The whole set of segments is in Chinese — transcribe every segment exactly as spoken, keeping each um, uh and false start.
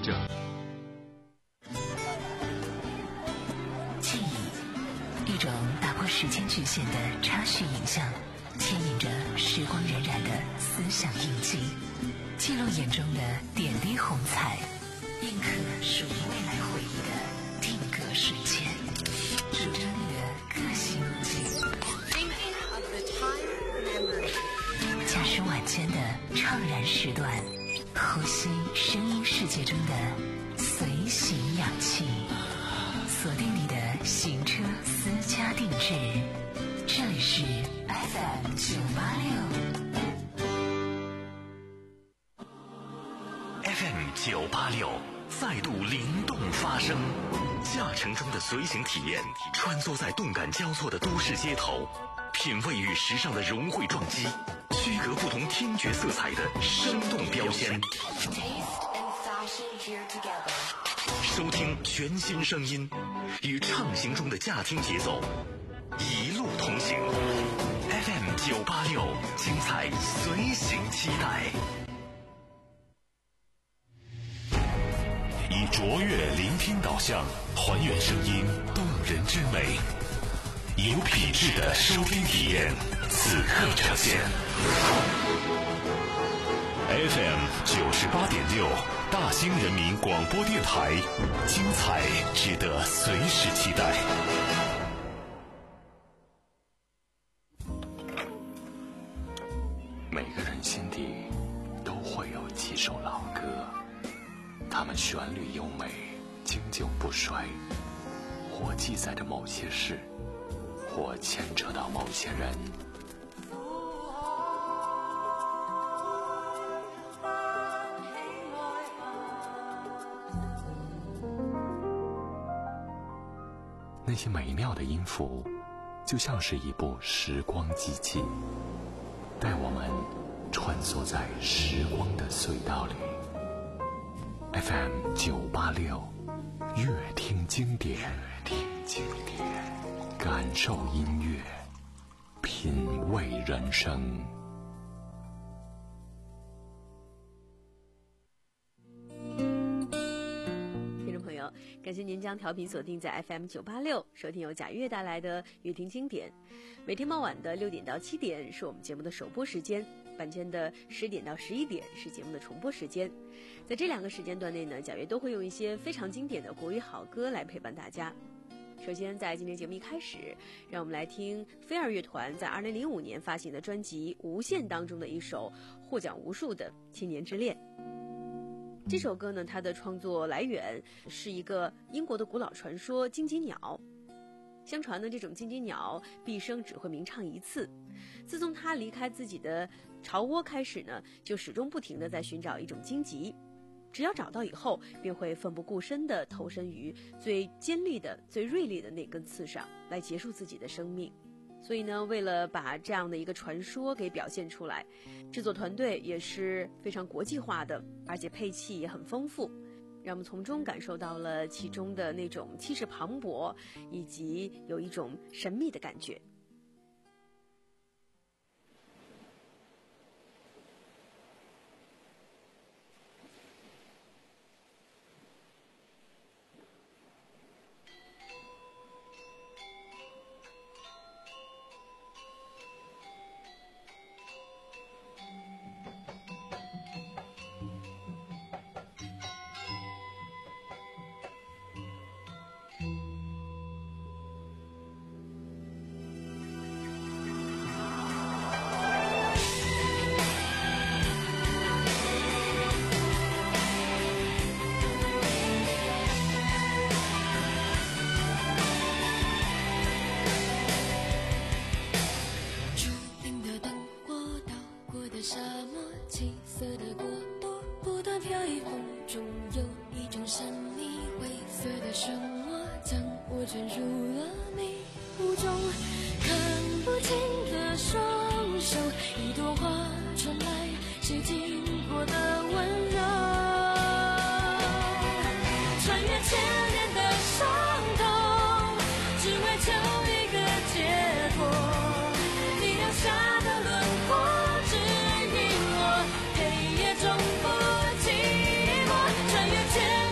者。 记忆，一种打破时间局限的插叙影像，牵引着时光荏苒的思想印记，记录眼中的点滴红彩，印刻属于未来回忆的定格瞬间，主张你的个性路径。驾驶晚间的怅然时段，呼吸声音世界中的随行氧气，锁定你的行车私家定制，这里是 F M 九八六 F M 九八六再度灵动发声，驾乘中的随行体验，穿梭在动感交错的都市街头，品味与时尚的融汇撞击，区隔不同听觉色彩的生动标签，收听全新声音，与畅行中的驾听节奏一路同行。 F M 九八六，精彩随行期待。 以卓越聆听导向，还原声音动人之美，有品质的收听体验，此刻呈现。F M 九十八点六，大兴人民广播电台，精彩值得随时期待。 每个人心底都会有几首老歌，它们旋律优美，经久不衰，或记载着某些事，或牵扯到某些人。那些美妙的音符，就像是一部时光机器，带我们穿梭在时光的隧道里。F M 九八六，乐听经典，乐听经典，感受音乐，品味人生。 感谢您将调频锁定在 F M 九八六，收听由贾悦带来的乐听经典。每天傍晚的六点到七点是我们节目的首播时间，晚间的十点到十一点是节目的重播时间。在这两个时间段内呢，贾悦都会用一些非常经典的国语好歌来陪伴大家。首先在今天节目一开始，让我们来听飞儿乐团在二零零五年发行的专辑《无限》当中的一首获奖无数的《千年之恋》。这首歌呢，它的创作来源是一个英国的古老传说——金鸡鸟。相传呢，这种金鸡鸟毕生只会鸣唱一次。自从它离开自己的巢窝开始呢，就始终不停地在寻找一种荆棘。只要找到以后，便会奋不顾身地投身于最尖利的、最锐利的那根刺上，来结束自己的生命。所以呢，为了把这样的一个传说给表现出来，制作团队也是非常国际化的，而且配器也很丰富，让我们从中感受到了其中的那种气势磅礴，以及有一种神秘的感觉。 穿越千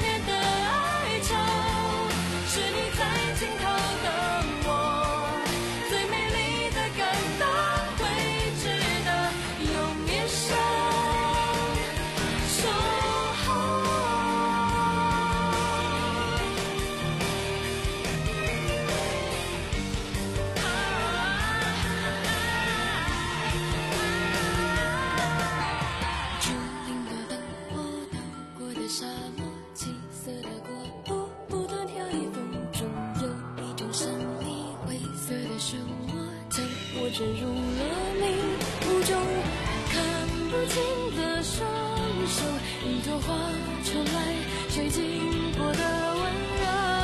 七色的国度，不断跳跃风中，有一种神秘灰色的漩涡，将我卷入了迷雾中，看不清的双手，一朵花传来谁经过的温热，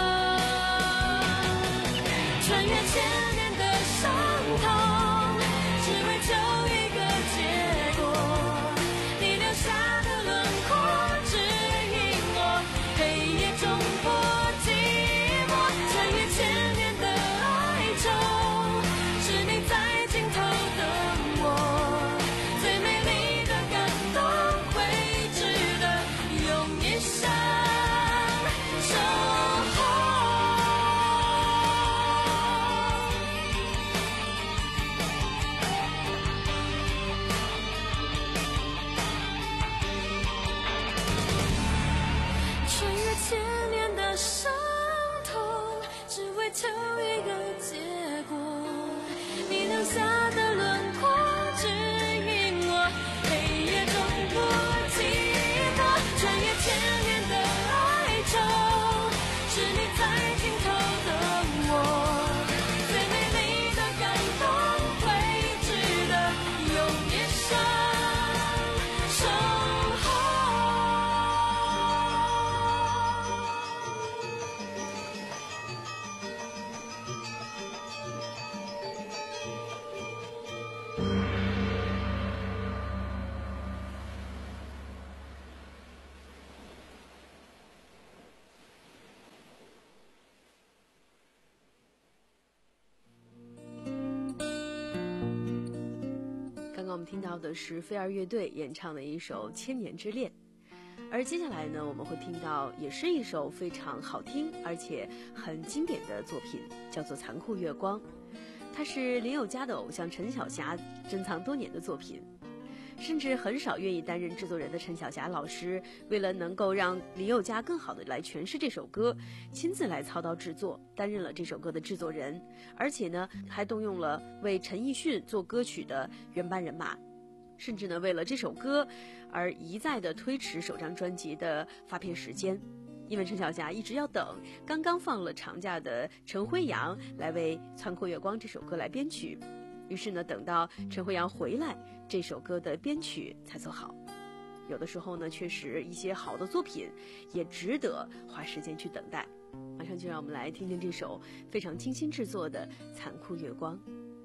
穿越千年的伤痛，只为求一个结果，你留下的轮廓指引我，黑夜中不寂寞，穿越千年的哀愁，是你在尽头等我，最美丽的感动会值得用一生守候。穿越千年的伤痛，只为求一个结果，你留下的轮廓指引我，黑夜中不寂寞，穿越千年的哀愁，是你在尽头等我，最美丽的感动会值得用一生守候。 刚刚我们听到的是飞儿乐队演唱的一首《千年之恋》，而接下来呢，我们会听到也是一首非常好听而且很经典的作品，叫做《残酷月光》。它是林宥嘉的偶像陈晓霞珍藏多年的作品，甚至很少愿意担任制作人的陈晓霞老师，为了能够让林宥嘉更好的来诠释这首歌，亲自来操刀制作，担任了这首歌的制作人，而且呢，还动用了为陈奕迅做歌曲的原班人马，甚至呢，为了这首歌而一再的推迟首张专辑的发片时间。因为陈晓霞一直要等刚刚放了长假的陈辉阳来为《残酷月光》这首歌来编曲，于是呢，等到陈辉阳回来，这首歌的编曲才做好。有的时候呢，确实一些好的作品也值得花时间去等待。马上就让我们来听听这首非常精心制作的《残酷月光》。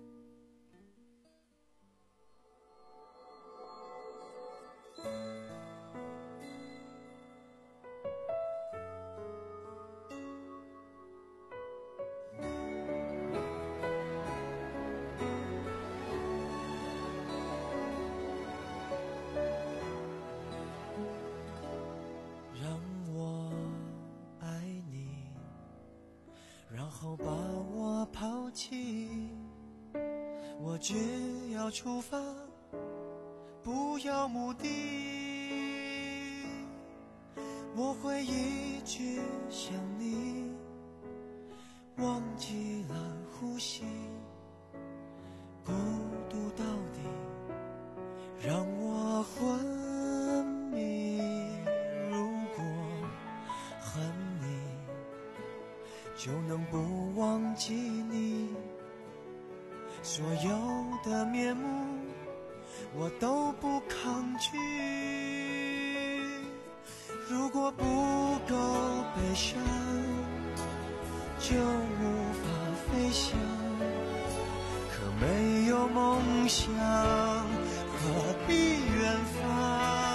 我只要出发，不要目的，我会一直想你，忘记了呼吸，孤独到底让我昏迷。如果恨你，就能不忘记你，所有的面目我都不抗拒。如果不够悲伤，就无法飞翔，可没有梦想，何必远方？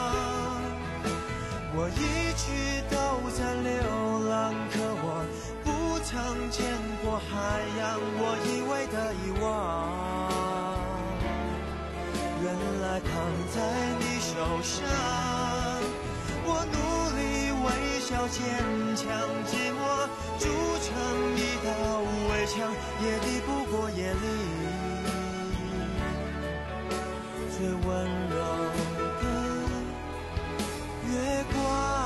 我一直都在流浪，可我不曾见过海洋，我以为的遗忘，原来躺在你手上。我努力微笑坚强，寂寞筑成一道围墙，也抵不过夜里最温柔的月光。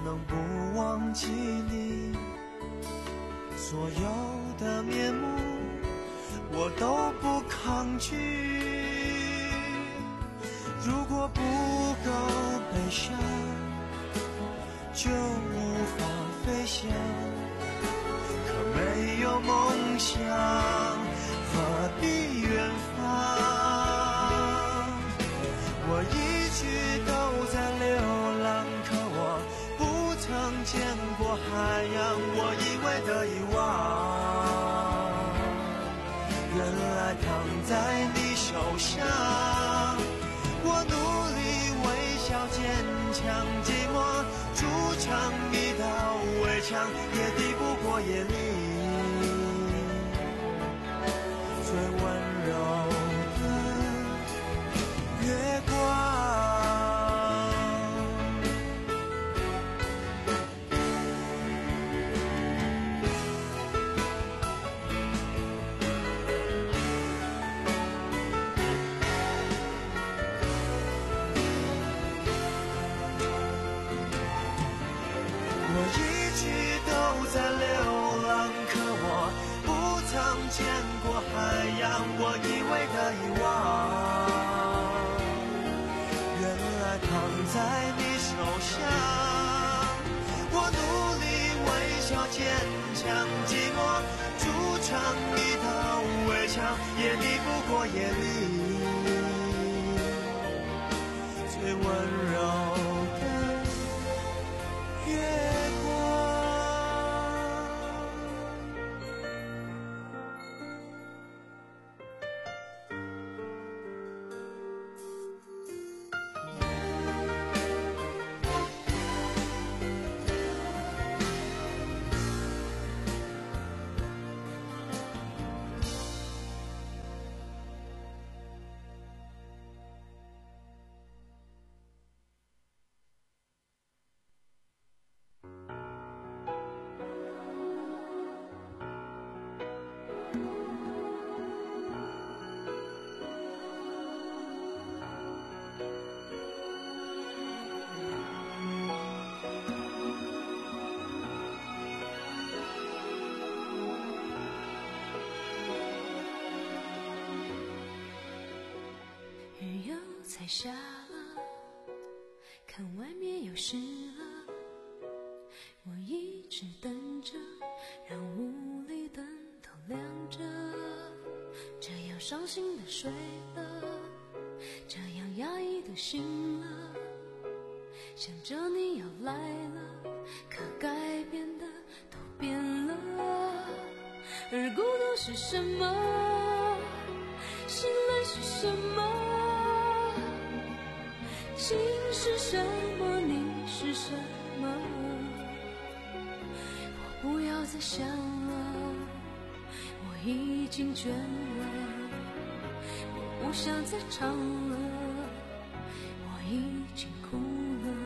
能不忘记你？所有的面目我都不抗拒，如果不够悲伤就无法飞翔，可没有梦想何必远方？我一直都在流浪，可我不曾见过海洋，我以为的遗忘，原来躺在你手上。我努力微笑坚强，寂寞筑成一道围墙，也抵不过夜里最温柔的月光。我一直都在流浪，可我不曾见过海洋，我以为的遗忘，原来躺在你手上。我努力微笑坚强，寂寞筑成一道围墙，也抵不过夜里最温柔的月光。 雨又才下了，看外面又湿了，我一直等着，让屋里灯都亮着，这样伤心的睡了，这样压抑的醒了，想着你要来了，可该变的都变了，而孤独是什么？醒来是什么？情是什么？你是什么？我不要再想了，我已经倦了，我不想再唱了，我已经哭了。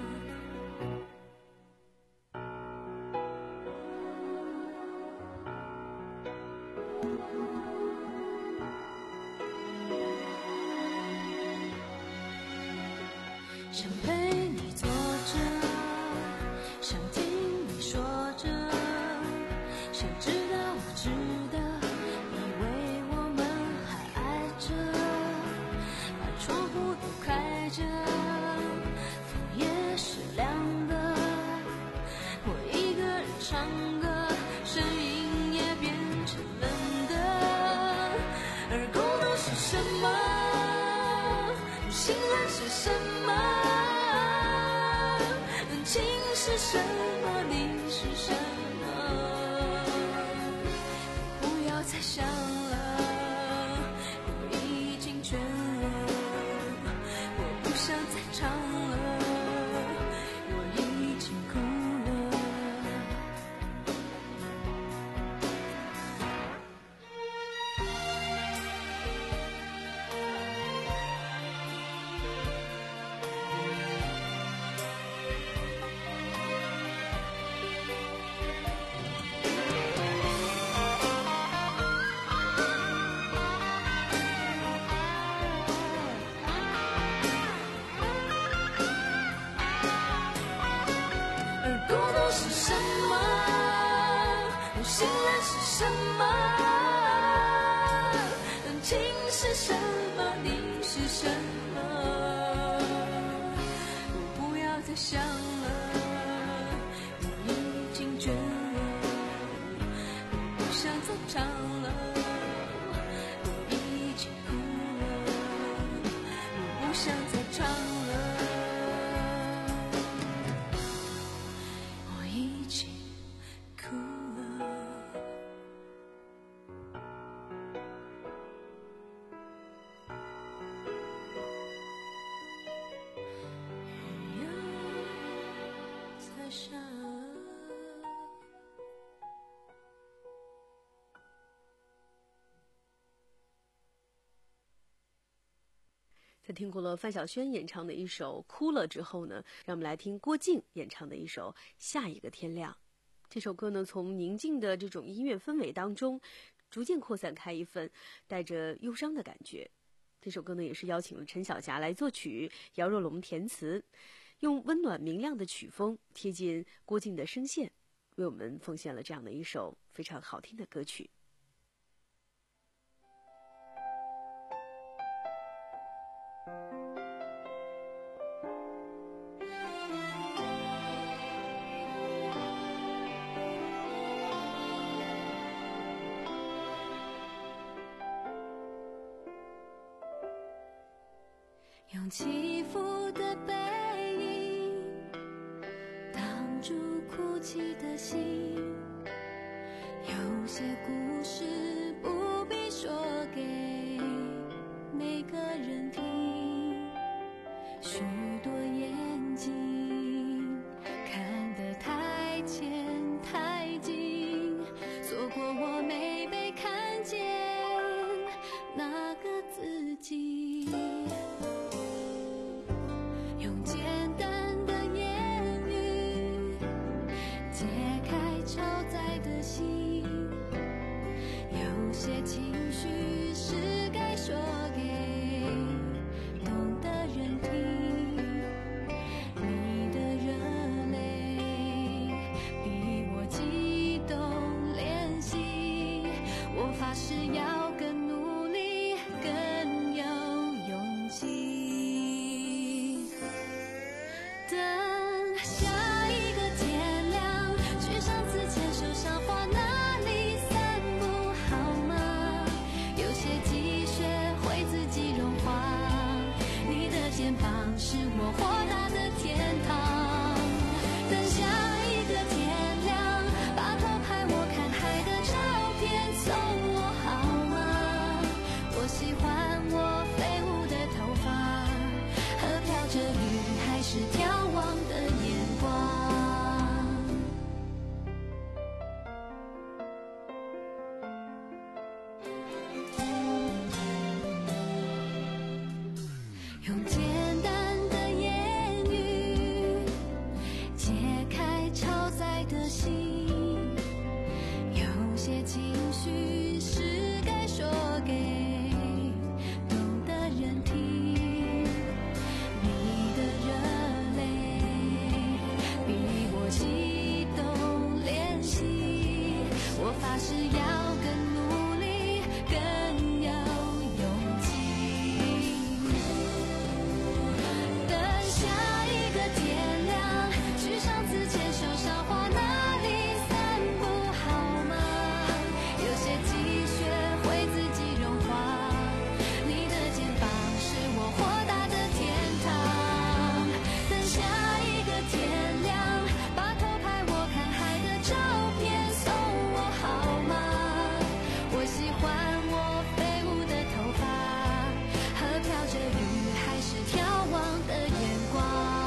想陪你坐着，想听你说着，想知道我知道，以为我们还爱着，把窗户都开着，风也是凉的，我一个人唱歌，声音也变成冷的，而孤独是什么？醒来是什么？情是什么？你是什么？不要再想了，我已经倦了，我不想再唱了，我已经哭了。 什么？情是什么？你是什么？我不要再想了，我已经倦了，我不想再唱了，我已经哭了，我不想再唱了，我已经哭了。雨又在下了。 在听过了范晓萱演唱的一首《哭了》之后呢，让我们来听郭靖演唱的一首《下一个天亮》。这首歌呢，从宁静的这种音乐氛围当中，逐渐扩散开一份带着忧伤的感觉。这首歌呢，也是邀请了陈晓霞来作曲，姚若龙填词，用温暖明亮的曲风贴近郭靖的声线，为我们奉献了这样的一首非常好听的歌曲。 用起伏的背影挡住哭泣的心，有些故事不必说给每个人听，许多眼睛看得太浅太近，错过我没被看见那个自己。用简单的言语解开超载的心，有些情绪是该说给懂的人听，你的热泪比我激动怜惜，我发誓要更努力更有勇气。等下一个天亮，去上次牵手赏花那里散步好吗？有些积雪会自己融化，你的肩膀是我豁达的天堂。等下一个天亮，把偷拍我看海的照片送我好吗？我喜欢我飞舞的头发和飘着雨还是眺望的眼光。用简单的言语解开超载的心，有些情绪是该说给懂的人听，你的热泪比我激动怜惜，我发誓要更努力更有勇气。等下一个天亮，去上次牵手赏花那里散步好吗？有些积雪会自己融化，你的肩膀是我豁达的天堂。等下一个天亮，把偷拍我看海的照片送我好吗？我喜欢我飞舞的头发和飘着雨还是眺望的眼光。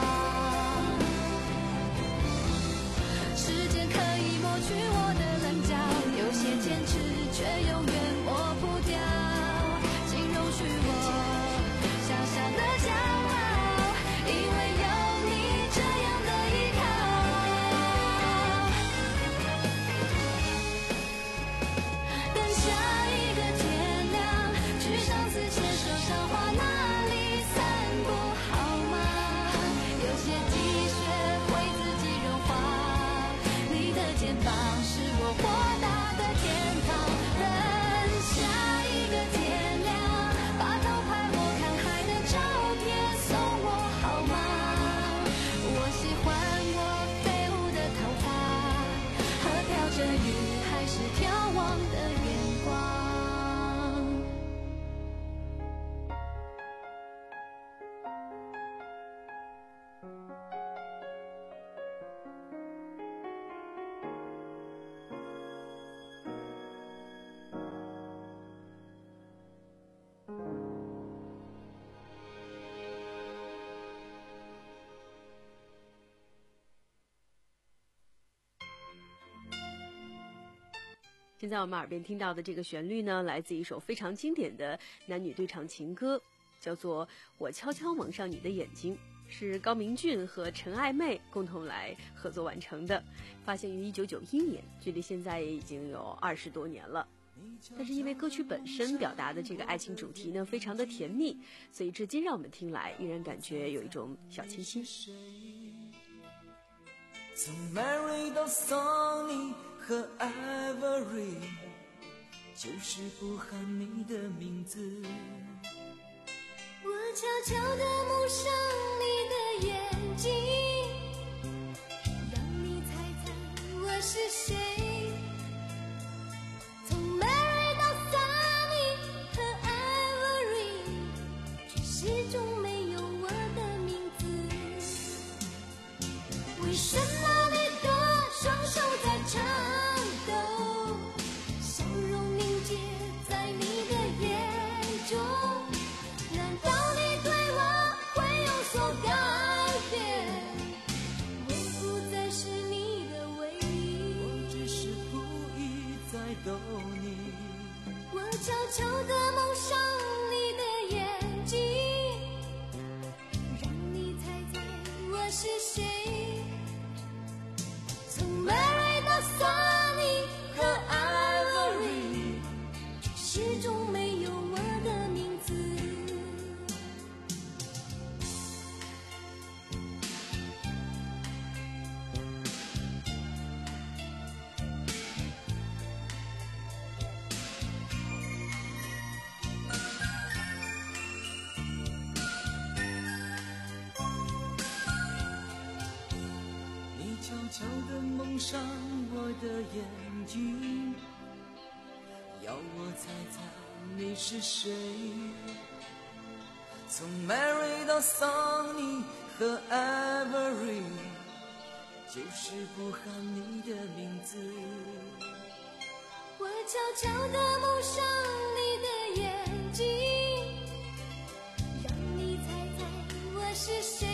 时间可以抹去我的棱角，有些坚持却永远抹不掉，请容许我小小的骄傲，因为有你这样的依靠。等下一个天亮，去上次牵手赏花那里散步好吗？有些积雪会自己融化，你的肩膀是我豁达的天堂。 现在我们耳边听到的这个旋律呢，来自一首非常经典的男女对唱情歌，叫做《我悄悄蒙上你的眼睛》，是高明骏和陈爱妹共同来合作完成的，发行于一九九一年，距离现在也已经有二十多年了。但是因为歌曲本身表达的这个爱情主题呢，非常的甜蜜，所以至今让我们听来依然感觉有一种小清新。 从 Mary 到 Sunny 和 Ivory， 就是不喊你的名字。 我悄悄地蒙上你的眼睛，让你猜猜我是谁。从 Mary 到 Sunny 和 Ivory， 却始终没有我的名字。为什么你的双手在颤抖，笑容凝结在你的眼中？难道你对我会有所改变？我不再是你的唯一， 我只是故意在逗你。 我悄悄地蒙上你的眼睛，让你猜猜我是谁。从 Mary 到 Sunny 和 Ivory， 却始终没有我的名字。 你悄悄地蒙上我的眼睛，要我猜猜你是谁。从 Mary 到 Sunny 和 Ivory， 就是不喊你的名字。 我悄悄地蒙上你的眼睛，让你猜猜我是谁。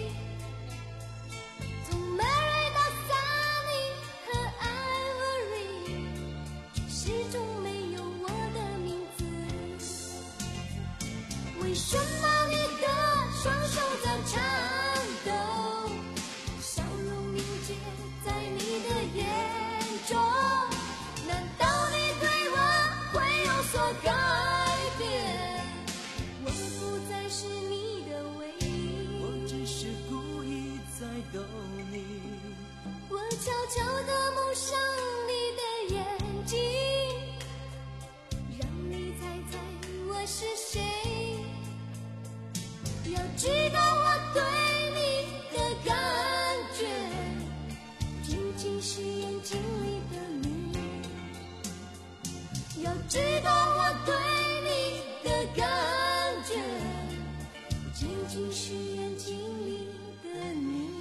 从 Mary 到 Sunny 和 Ivory， 始终没有我的名字。为什么你的双手在颤抖，笑容凝结在你的眼中？难道你对我会有所改变？我不再是你的唯一， 我只是故意在逗你。 我悄悄地蒙上你的眼睛，让你猜猜我是谁。要知道我对你的感觉，仅仅是眼睛里的你。要知道我对你的感觉，仅仅是眼睛里的你。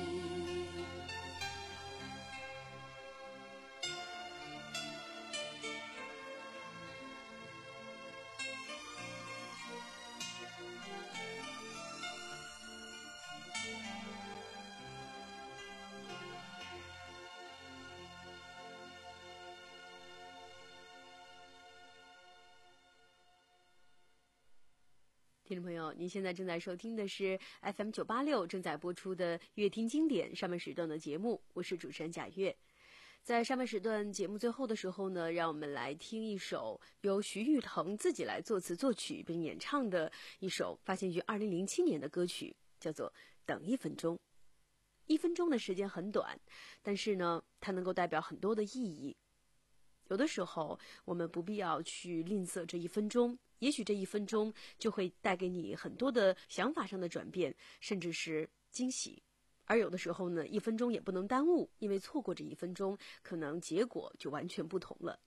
听众朋友，您现在正在收听的是 F M 九八六正在播出的乐听经典上半时段的节目，我是主持人贾月。在上半时段节目最后的时候呢，让我们来听一首由徐誉滕自己来作词作曲并演唱的一首发行于二零零七年的歌曲，叫做《等一分钟》。一分钟的时间很短，但是呢，它能够代表很多的意义。有的时候，我们不必要去吝啬这一分钟，也许这一分钟就会带给你很多的想法上的转变，甚至是惊喜。而有的时候呢，一分钟也不能耽误，因为错过这一分钟，可能结果就完全不同了。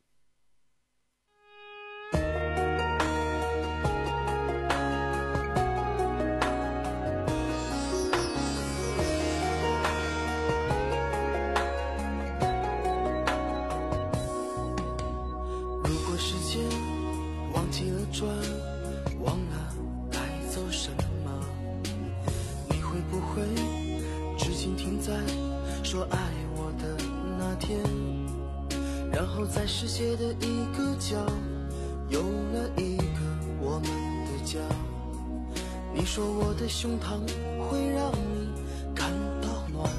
如果时间忘记了转， 说爱我的那天，然后在世界的一个角有了一个我们的家。你说我的胸膛会让你感到暖，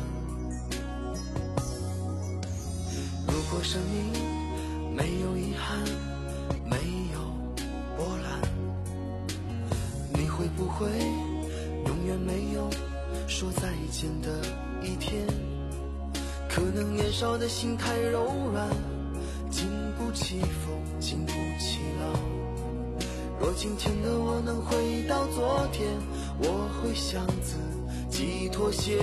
如果生命没有遗憾，没有波澜，你会不会永远没有说再见的一天？可能年少的心太柔软，经不起风，经不起浪。若今天的我能回到昨天，我会向自己妥协。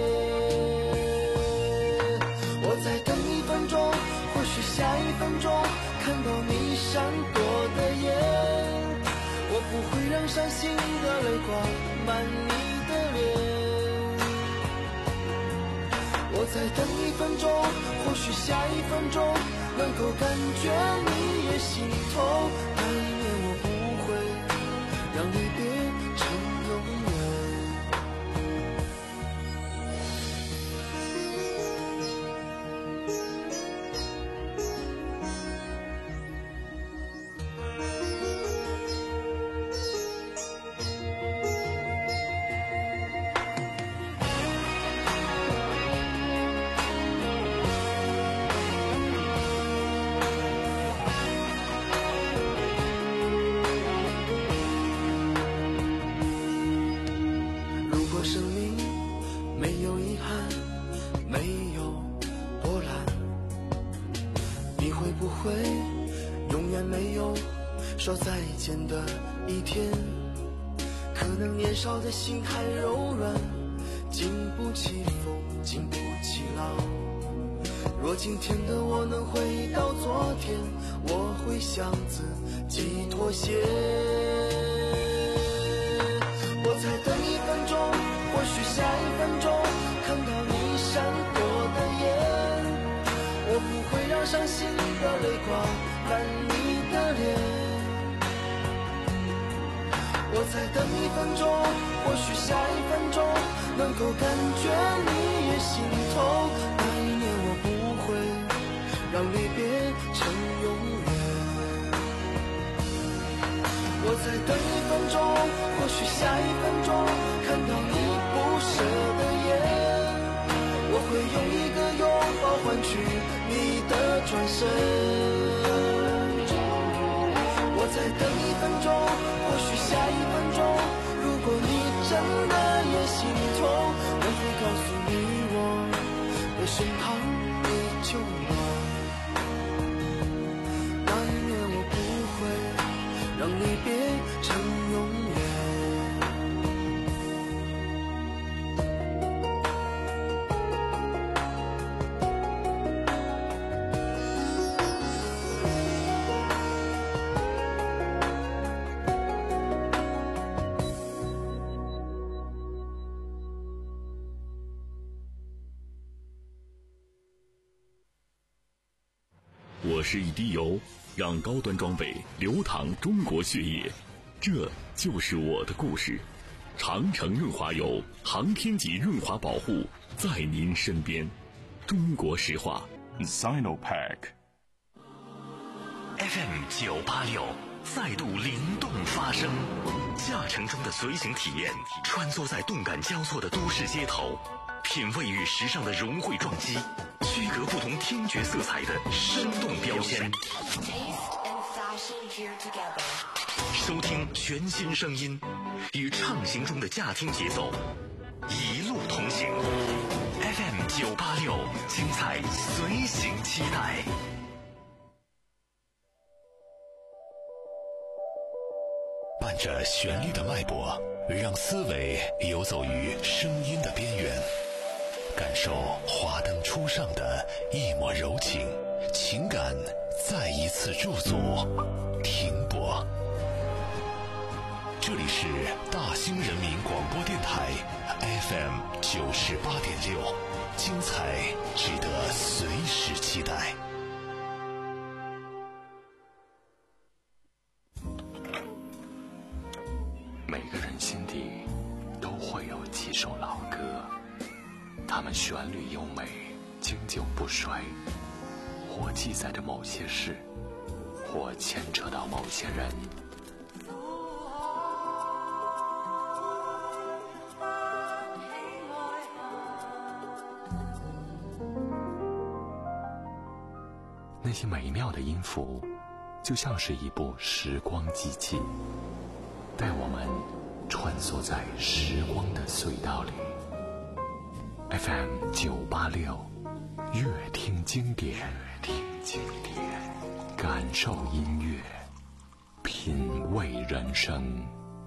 我再等一分钟，或许下一分钟看到你闪躲的眼，我不会让伤心的泪挂满你的脸。我再等一分钟，或许下一分钟能够感觉你也心痛，那一年我不会让离别成永远。生命没有遗憾，没有波澜，你会不会永远没有说再见的一天？可能年少的心太柔软，经不起风，经不起浪。若今天的我能回到昨天，我会向自己妥协。我再等一分钟，或许下一分钟看到你闪躲的眼，我不会让伤心的泪挂满你的脸。我再等一分钟，或许下一分钟能够感觉你也心痛，那一年我不会让离别成永远。我再等一分钟，或许下一分钟看到你不舍的眼，我会用一个拥抱换取你的转身。我再等一分钟，或许下一分钟，如果你真的也心痛，我会告诉你我的身旁依旧暖，那一年我不会让离别成永远。 我是一滴油，让高端装备流淌中国血液，这就是我的故事。长城润滑油，航天级润滑保护，在您身边。中国石化 Sinopec F M 九八六再度灵动发声，驾乘中的随行体验，穿梭在动感交错的都市街头，品味与时尚的融汇撞击，区隔不同听觉色彩的生动标签，收听全新声音，与畅行中的驾听节奏，一路同行。F M 九八六，精彩随行期待。 伴着旋律的脉搏，让思维游走于声音的边缘，感受华灯初上的一抹柔情，情感再一次驻足停泊。这里是大兴人民广播电台 F M 九十八点六，精彩值得随时期待。 每个人心底都会有几首老歌，它们旋律优美， 经久不衰，或记载着某些事，或牵扯到某些人。那些美妙的音符，就像是一部时光机器，带我们穿梭在时光的隧道里。F M 九八六，乐听经典，乐听经典，感受音乐，品味人生。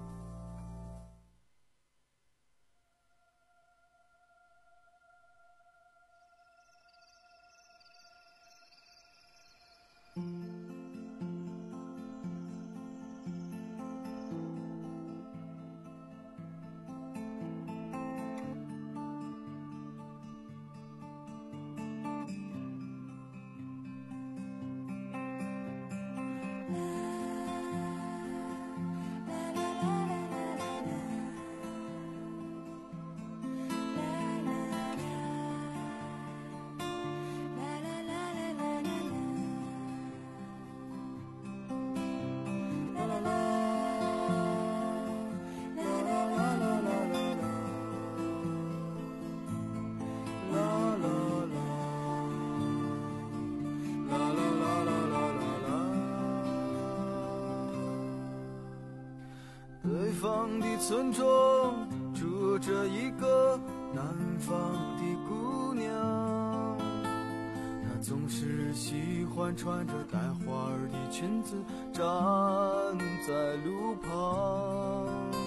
北方的村庄住着一个南方的姑娘，她总是喜欢穿着带花儿的裙子站在路旁。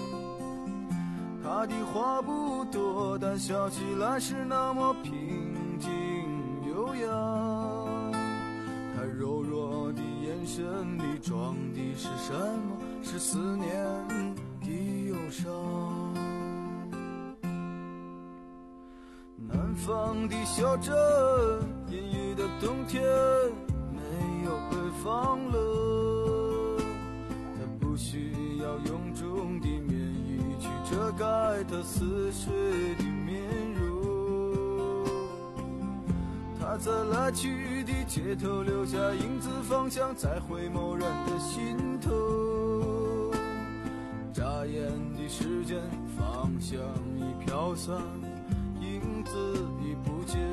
她的话不多，但笑起来是那么平静悠扬。她柔弱的眼神里装的是什么？是思念的忧伤。南方的小镇，阴郁的冬天没有北方冷，它不需要臃肿的棉衣去遮盖它似水的面容。它在来去的街头留下影子，方向在回眸人的心头。眨眼的时间，方向已飘散，影子已不见。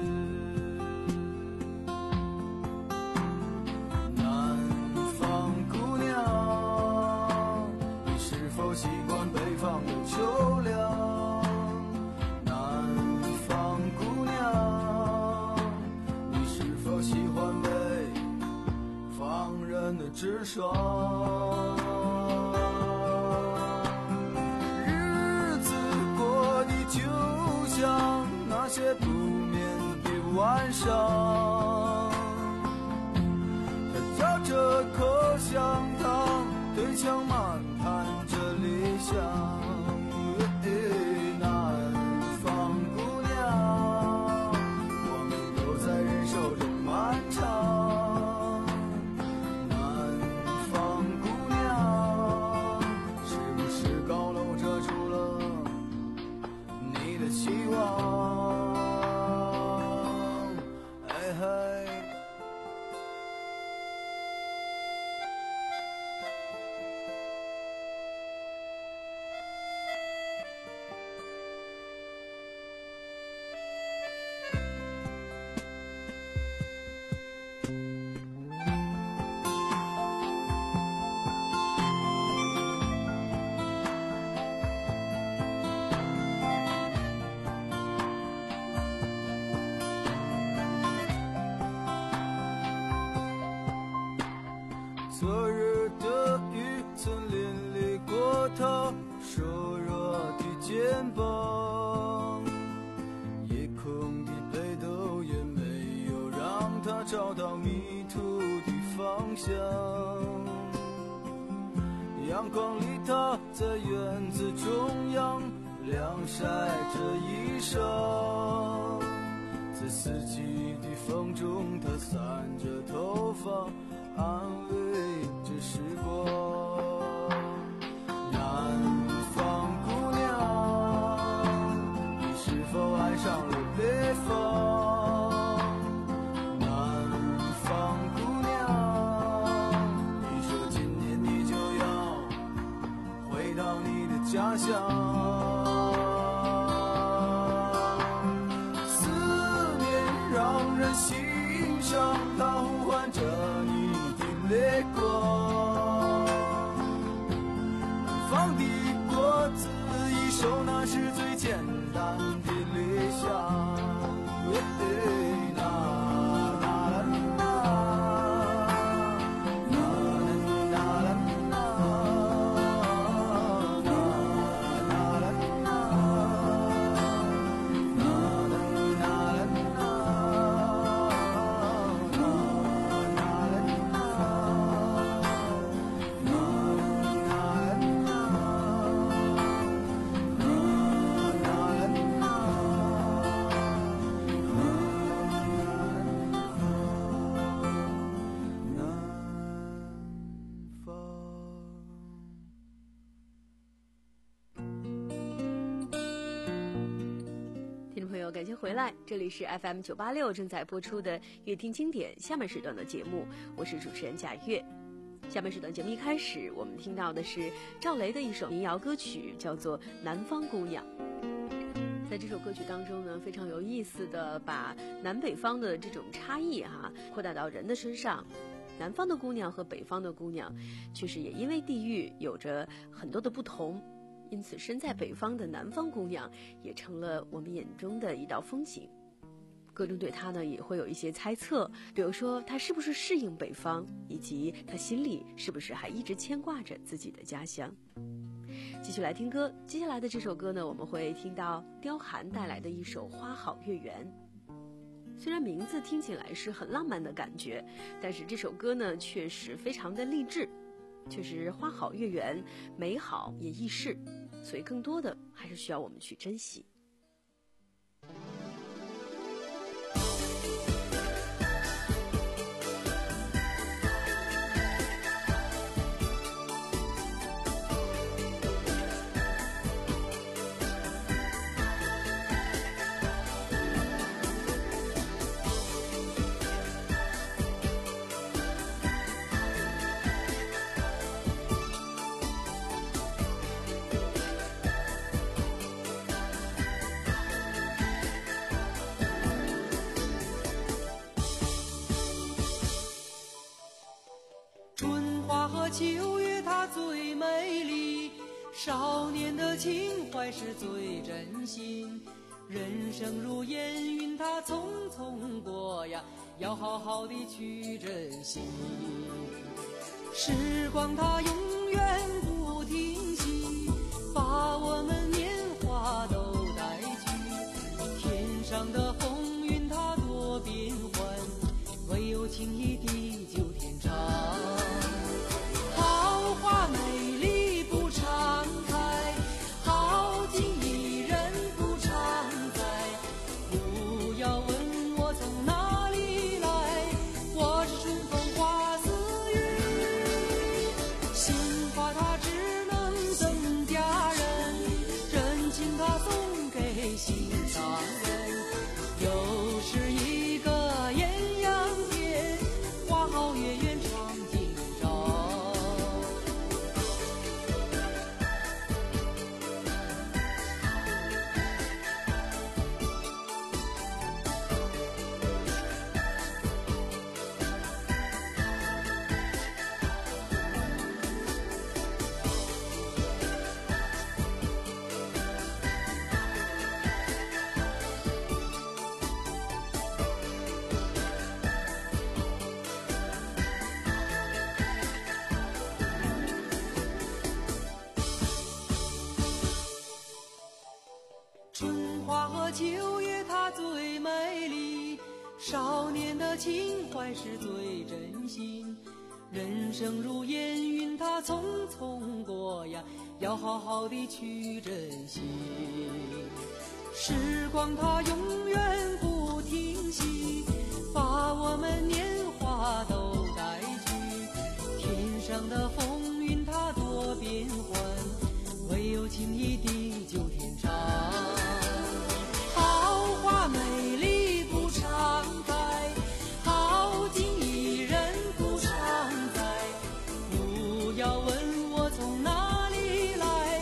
南方姑娘，你是否习惯北方的秋凉？南方姑娘，你是否喜欢北方人的直爽？就像那些不眠的晚上，他嚼着口香糖，对墙漫谈着理想。南方姑娘，我们都在忍受着漫长。南方姑娘，是不是高楼遮住了你的希望？哎嘿，昨日的雨曾淋漓过他瘦弱的肩膀，夜空的北斗也没有让他找到迷途的方向。阳光里他在院子中央晾晒着衣裳，在四季的风中他散着头发安慰着时光。南方姑娘，你是否爱上了北方？ 绕你的家乡。思念让人心伤，它呼唤着你的泪光。放的果子一收，那是最简单的理想。 感谢回来，这里是 F M 九八六正在播出的乐听经典下半时段的节目，我是主持人贾月。下半时段节目一开始，我们听到的是赵雷的一首民谣歌曲，叫做《南方姑娘》。在这首歌曲当中呢，非常有意思的把南北方的这种差异哈、啊、扩大到人的身上。南方的姑娘和北方的姑娘，确实也因为地域有着很多的不同。因此身在北方的南方姑娘也成了我们眼中的一道风景。各中对她呢也会有一些猜测，比如说她是不是适应北方，以及她心里是不是还一直牵挂着自己的家乡。继续来听歌，接下来的这首歌呢，我们会听到刁寒带来的一首《花好月圆》。虽然名字听起来是很浪漫的感觉，但是这首歌呢确实非常的励志，确实花好月圆，美好也易逝，所以更多的还是需要我们去珍惜。 秋月它最美丽，少年的情怀是最真心。人生如烟云，它匆匆过呀，要好好的去珍惜。时光它永远不停息，把我们年华都带去。天上的风云它多变幻，唯有情谊地久天长。好花美丽不常开，好景宜人不常在。不要问我从哪里来，我是春风花似雨。鲜花它只能赠佳人，真情它送给心上人。又是一个艳阳天，花好月圆常今朝。春花和秋月它最美丽，少年的情怀是最真心。人生如烟云，它匆匆过呀，要好好的去珍惜。时光它永远不停息，把我们年华都带去。天上的风云它多变幻，唯有情谊地久天长。好花美丽不常开，好景宜人不常在。不要问我从哪里来，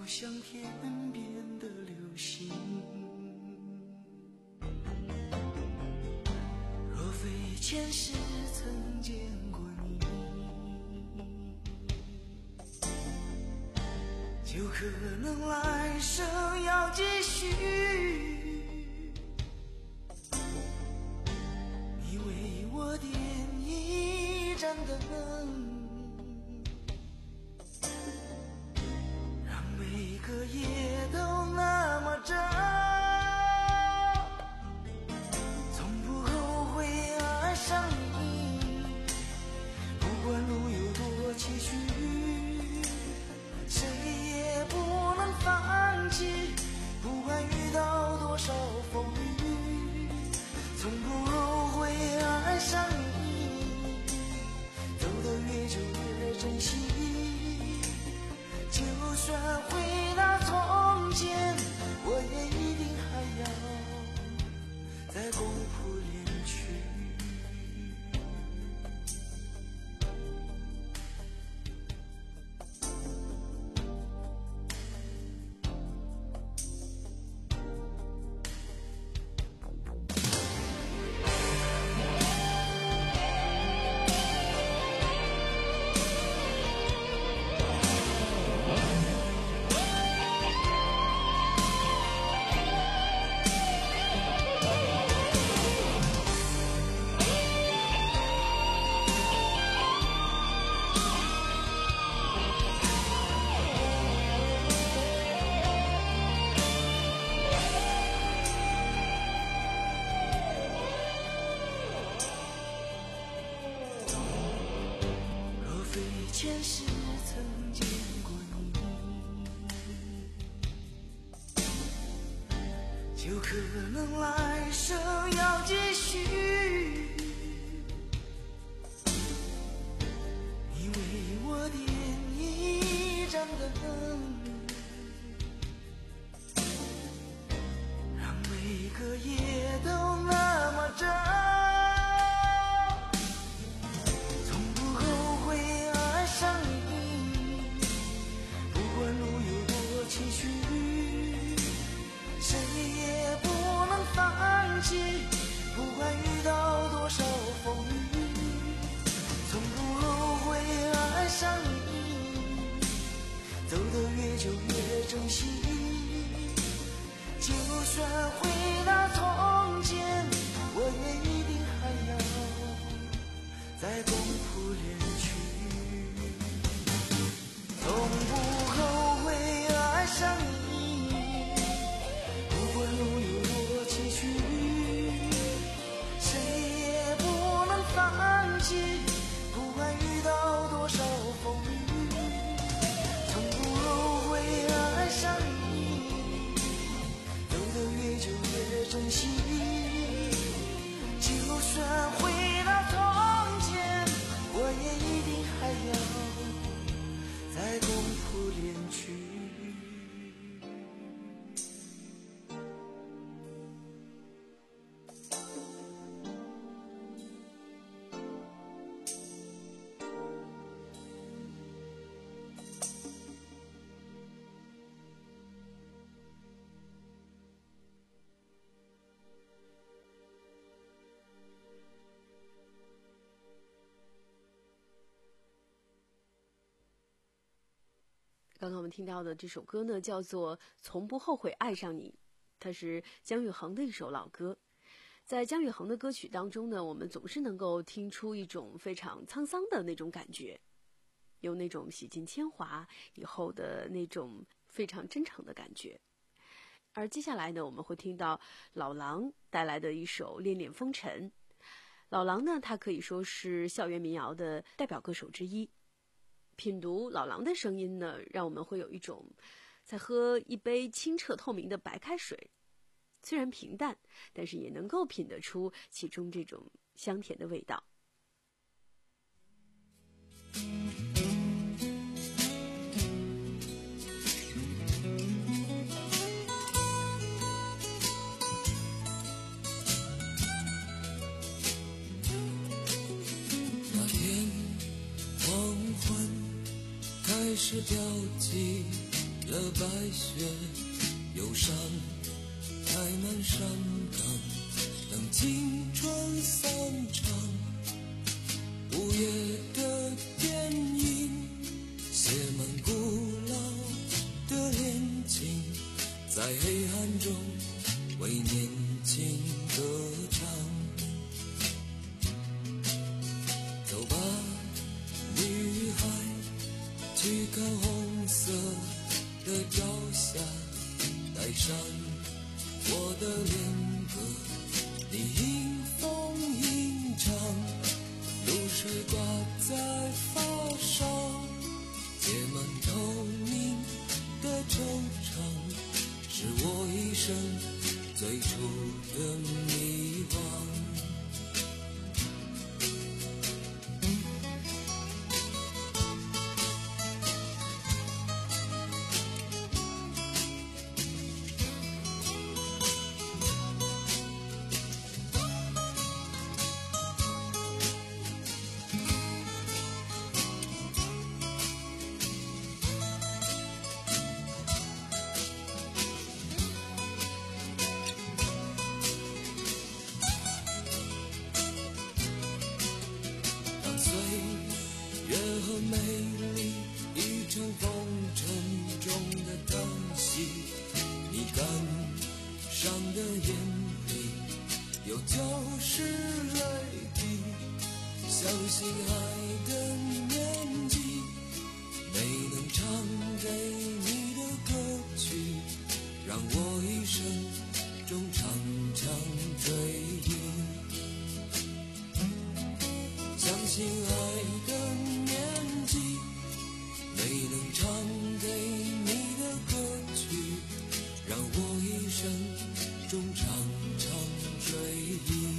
像天边的流星。若非前世曾见过你，就可能来生要继续。你为我点一盏灯，让每个夜都那么真，从不后悔爱上你。不管路有多崎岖，谁也不能放弃。不管遇到多少风雨，从不后悔爱上你。走得越久越珍惜，就算回到从前，我也一定还要再共谱恋曲。前世曾见过你，就可能来生要继续。你为我点一盏灯，让每个夜都那么真，不管遇到多少风雨，从不后悔爱上你。走得越久越珍惜，就算回到从前，我也一定还要再共谱恋曲。从不后悔爱上你，不管路有多崎岖，不管遇到多少风雨，从不后悔爱上你。走得越久越珍惜，就算回到从前，我也一定还要再共谱恋曲。 刚刚我们听到的这首歌呢，叫做《从不后悔爱上你》，它是姜育恒的一首老歌。在姜育恒的歌曲当中呢，我们总是能够听出一种非常沧桑的那种感觉，有那种洗尽铅华以后的那种非常真诚的感觉。而接下来呢，我们会听到老狼带来的一首《恋恋风尘》。老狼呢，他可以说是校园民谣的代表歌手之一。品读老狼的声音呢，让我们会有一种在喝一杯清澈透明的白开水，虽然平淡，但是也能够品得出其中这种香甜的味道。 那天黄昏开始飘起了白雪，忧伤开满山岗，等青春散场。午夜的电影写满古老的恋情，在黑暗中为年轻歌唱。走吧，女孩，去看红色的朝霞，带上我的恋歌，你迎风吟唱，露水挂在发梢，结满透明的惆怅，是我一生最初的迷惘。美丽已成风尘中的叹息，你感伤的眼里有旧时泪滴，相信爱的年纪，没能唱给你的歌曲，让我一生中常常追忆。相信爱的年纪，没能唱给你的歌曲，让我一生中常常追忆。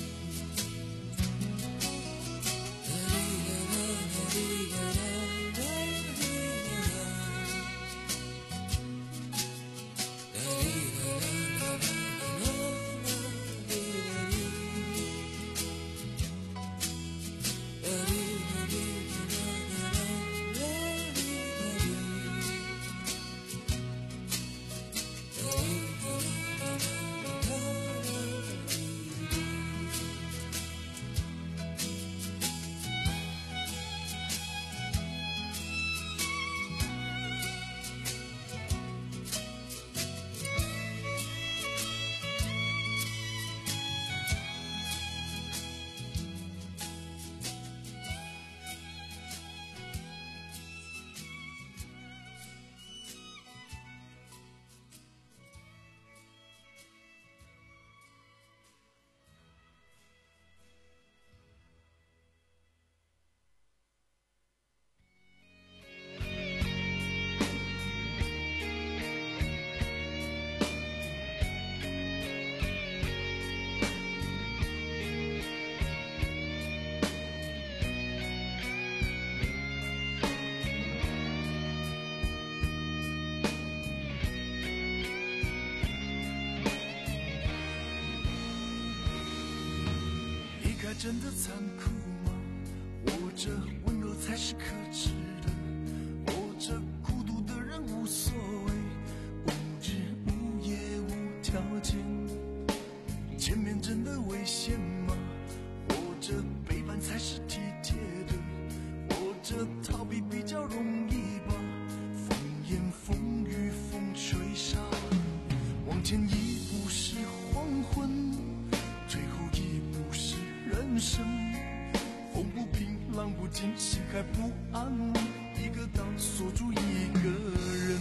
真的残酷吗？活着温柔才是可耻的，活着孤独的人无所谓，无日无夜无条件。前面真的危险吗？活着背叛才是体贴的，活着逃避比较容易吧。风言风语风吹沙，往前一步是黄昏，最后一步是人生。风不平浪不静，心还不安稳，一个岛锁住一个人。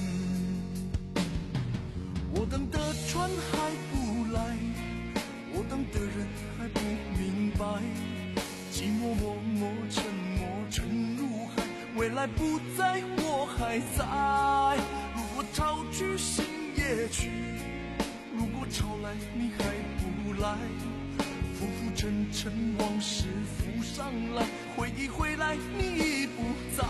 我等的船还不来，我等的人还不明白，寂寞默默沉默沉入海，未来不在我还在。如果潮去心也去，如果潮来你还不来，浮浮沉沉往事浮上来，回忆回来你已不在。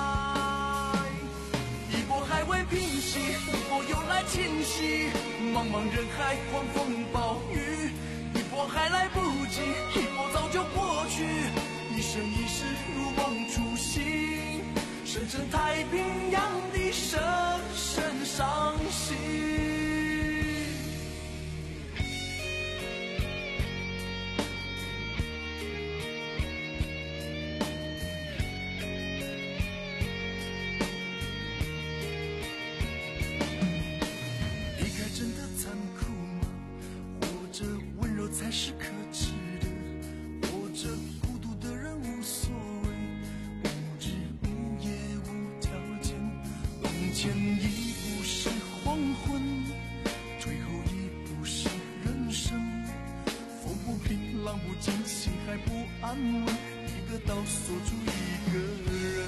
一波还未平息，一波又来侵袭，茫茫人海狂风暴雨，一波还来不及，一波早就过去。一生一世如梦初醒，深深太平洋的深深前一步是黄昏，最后一步是人生。风不平，浪不静，心还不安稳，一个岛锁住一个人。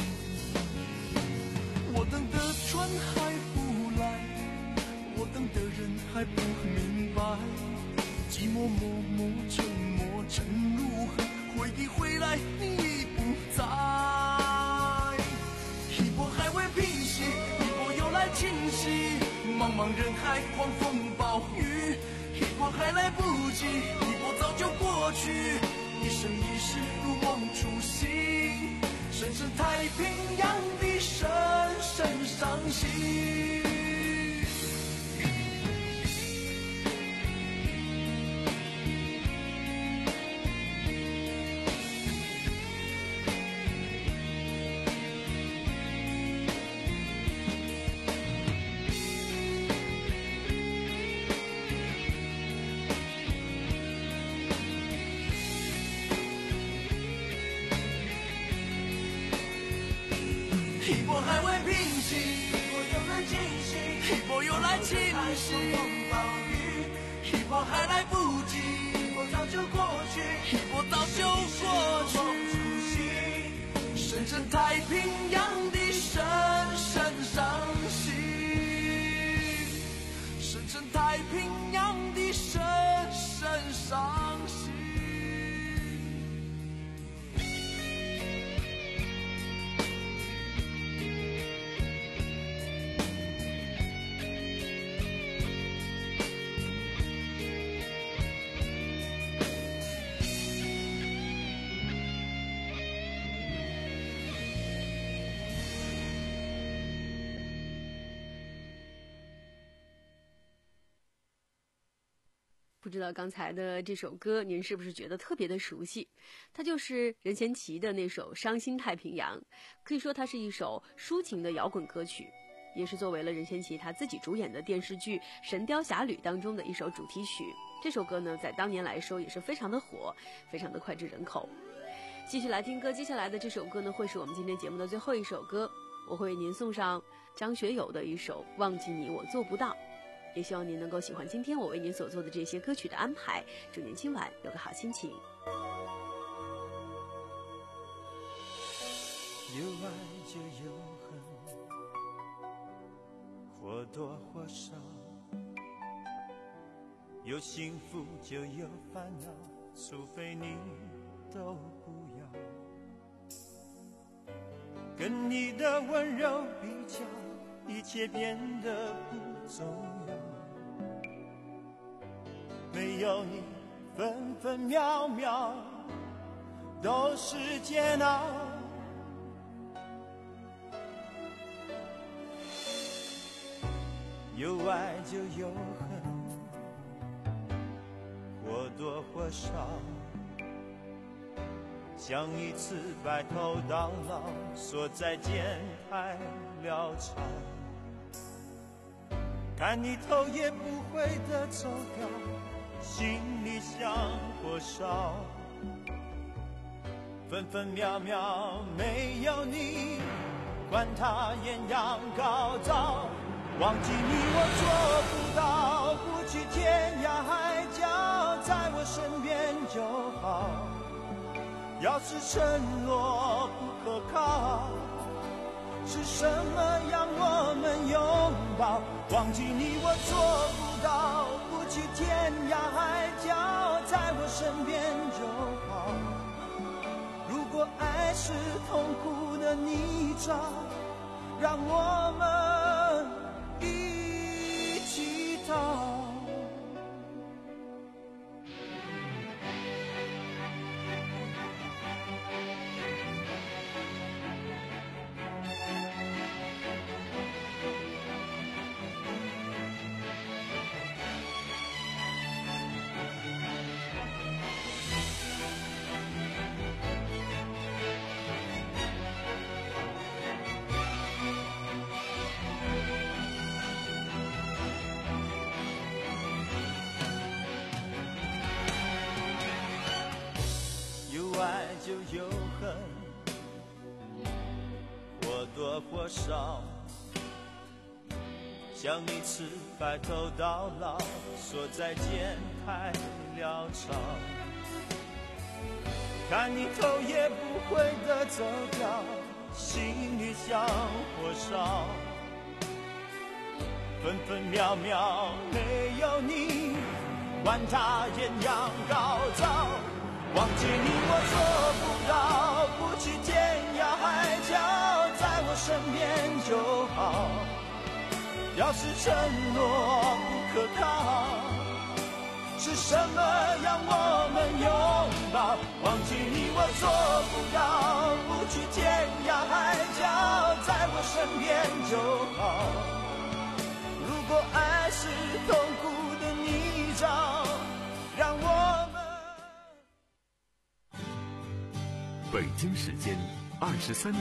我等的船还不来，我等的人还不明白，寂寞默默沉默沉如河，回忆回来你已不在。一波还未平息，一波又来侵袭，茫茫人海，狂风暴雨，一波还来不及，一波早就过去，一生一世如梦初醒，深深太平洋的深深伤心。一波还未平息，一波又来侵袭，一波又来侵袭，暴雨，一波还来不及，一波早就过去，一波早就过去，深深太平洋的深深伤心，深深太平洋的深深伤心。 不知道刚才的这首歌您是不是觉得特别的熟悉？它就是任贤齐的那首《伤心太平洋》，可以说它是一首抒情的摇滚歌曲，也是作为了任贤齐他自己主演的电视剧《神雕侠侣》当中的一首主题曲。这首歌呢，在当年来说也是非常的火，非常的脍炙人口。继续来听歌，接下来的这首歌呢，会是我们今天节目的最后一首歌，我会为您送上张学友的一首《忘记你我做不到》。也希望您能够喜欢今天我为您所做的这些歌曲的安排，祝您今晚有个好心情。 有爱就有恨，或多或少，有幸福就有烦恼，除非你都不要。跟你的温柔比较，一切变得不重要，没有你分分秒秒都是煎熬。有爱就有恨，或多或少，像一次白头到老，说再见太潦草，看你头也不回的走掉，心里像火烧，分分秒秒没有你，管它艳阳高照，忘记你我做不到，不去天涯海角，在我身边就好。要是承诺不可靠，是什么让我们拥抱？忘记你我做不到，不去天涯海角，在我身边就好。如果爱是痛苦的泥沼，让我们一起逃。爱就有恨，或多或少， 想一次白头到老，说再见太潦草，看你头也不回的走掉，心里像火烧，分分秒秒没有你，管他艳阳高照，忘记你我做不到，不去天涯海角，在我身边就好，要是承诺不可靠，是什么让我们拥抱？忘记你我做不到，不去天涯海角，在我身边就好。如果爱是痛苦的泥沼，让我们。 北京时间二十三